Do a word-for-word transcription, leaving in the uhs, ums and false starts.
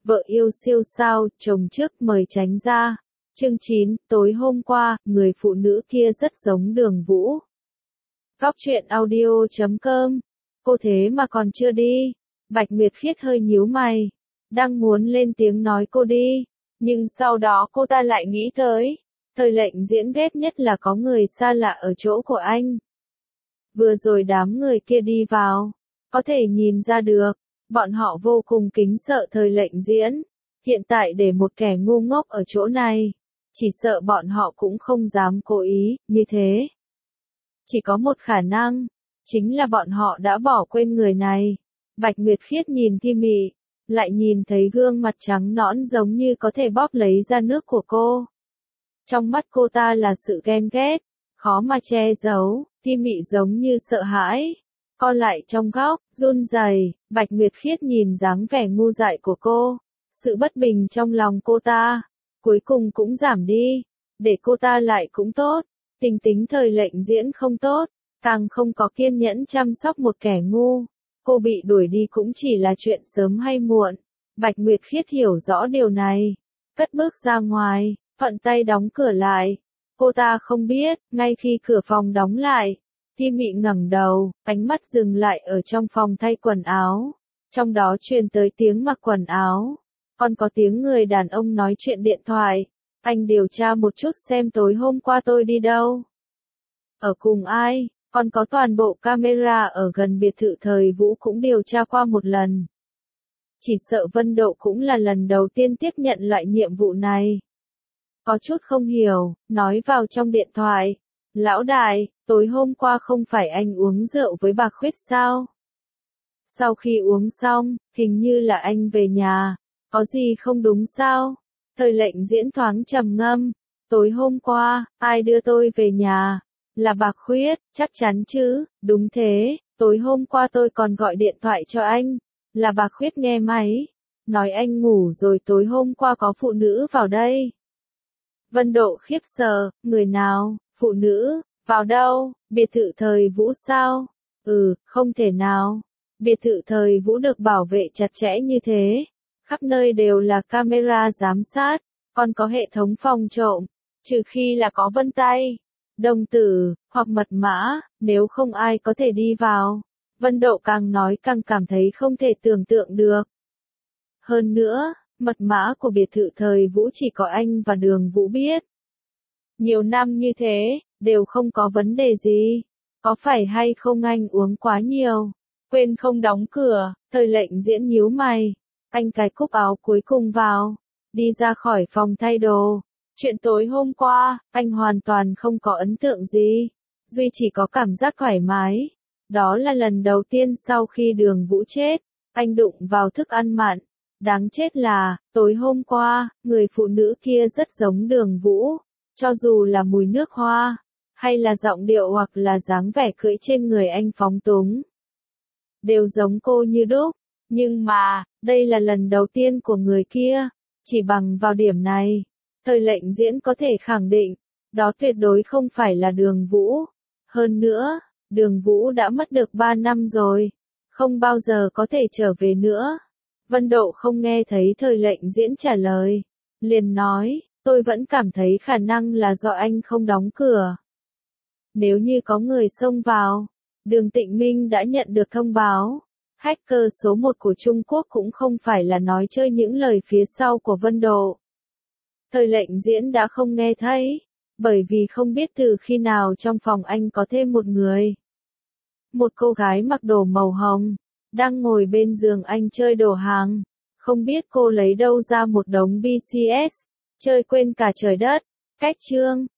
vợ yêu siêu sao, chồng trước mời tránh ra. Chương chín, tối hôm qua, người phụ nữ kia rất giống Đường Vũ. Góc truyện audio chấm com. Cô thế mà còn chưa đi. Bạch Nguyệt Khiết hơi nhíu mày. Đang muốn lên tiếng nói cô đi. Nhưng sau đó cô ta lại nghĩ tới. Thời lệnh diễn ghét nhất là có người xa lạ ở chỗ của anh. Vừa rồi đám người kia đi vào. Có thể nhìn ra được. Bọn họ vô cùng kính sợ thời lệnh diễn. Hiện tại để một kẻ ngu ngốc ở chỗ này. Chỉ sợ bọn họ cũng không dám cố ý, như thế. Chỉ có một khả năng. Chính là bọn họ đã bỏ quên người này. Bạch Nguyệt Khiết nhìn Thi Mị. Lại nhìn thấy gương mặt trắng nõn giống như có thể bóp lấy ra nước của cô. Trong mắt cô ta là sự ghen ghét. Khó mà che giấu. Thi Mị giống như sợ hãi. Co lại trong góc, run rẩy. Bạch Nguyệt Khiết nhìn dáng vẻ ngu dại của cô. Sự bất bình trong lòng cô ta. Cuối cùng cũng giảm đi. Để cô ta lại cũng tốt. Tình tính thời lệnh diễn không tốt. Càng không có kiên nhẫn chăm sóc một kẻ ngu. Cô bị đuổi đi cũng chỉ là chuyện sớm hay muộn. Bạch Nguyệt Khiết hiểu rõ điều này. Cất bước ra ngoài, thuận tay đóng cửa lại. Cô ta không biết, ngay khi cửa phòng đóng lại. Thi Mị ngẩng đầu, ánh mắt dừng lại ở trong phòng thay quần áo. Trong đó truyền tới tiếng mặc quần áo. Còn có tiếng người đàn ông nói chuyện điện thoại. Anh điều tra một chút xem tối hôm qua tôi đi đâu. Ở cùng ai, còn có toàn bộ camera ở gần biệt thự thời Vũ cũng điều tra qua một lần. Chỉ sợ Vân Độ cũng là lần đầu tiên tiếp nhận loại nhiệm vụ này. Có chút không hiểu, nói vào trong điện thoại. Lão đại, tối hôm qua không phải anh uống rượu với bà Khuyết sao? Sau khi uống xong, hình như là anh về nhà. Có gì không đúng sao? Thời lệnh diễn thoáng trầm ngâm. Tối hôm qua, ai đưa tôi về nhà? Là bà Khuyết, chắc chắn chứ? Đúng thế, tối hôm qua tôi còn gọi điện thoại cho anh. Là bà Khuyết nghe máy. Nói anh ngủ rồi tối hôm qua có phụ nữ vào đây. Vân Độ khiếp sợ, người nào, phụ nữ, vào đâu, biệt thự thời Vũ sao? Ừ, không thể nào. Biệt thự thời Vũ được bảo vệ chặt chẽ như thế. Khắp nơi đều là camera giám sát, còn có hệ thống phòng trộm, trừ khi là có vân tay, đồng tử, hoặc mật mã, nếu không ai có thể đi vào. Vân Độ càng nói càng cảm thấy không thể tưởng tượng được. Hơn nữa, mật mã của biệt thự thời Vũ chỉ có anh và Đường Vũ biết. Nhiều năm như thế, đều không có vấn đề gì. Có phải hay không anh uống quá nhiều, quên không đóng cửa, thời lệnh diễn nhíu mày. Anh cài cúc áo cuối cùng vào, đi ra khỏi phòng thay đồ. Chuyện tối hôm qua, anh hoàn toàn không có ấn tượng gì. Duy chỉ có cảm giác thoải mái. Đó là lần đầu tiên sau khi Đường Vũ chết, anh đụng vào thức ăn mặn. Đáng chết là, tối hôm qua, người phụ nữ kia rất giống Đường Vũ. Cho dù là mùi nước hoa, hay là giọng điệu hoặc là dáng vẻ cưỡi trên người anh phóng túng. Đều giống cô như đúc. Nhưng mà, đây là lần đầu tiên của người kia. Chỉ bằng vào điểm này, thời lệnh diễn có thể khẳng định, đó tuyệt đối không phải là Đường Vũ. Hơn nữa, Đường Vũ đã mất được ba năm rồi, không bao giờ có thể trở về nữa. Vân Độ không nghe thấy thời lệnh diễn trả lời, liền nói, tôi vẫn cảm thấy khả năng là do anh không đóng cửa. Nếu như có người xông vào, Đường Tịnh Minh đã nhận được thông báo. Hacker số một của Trung Quốc cũng không phải là nói chơi những lời phía sau của Vân Độ. Thời lệnh diễn đã không nghe thấy, bởi vì không biết từ khi nào trong phòng anh có thêm một người. Một cô gái mặc đồ màu hồng, đang ngồi bên giường anh chơi đồ hàng. Không biết cô lấy đâu ra một đống bê xê ét, chơi quên cả trời đất. Cách chương,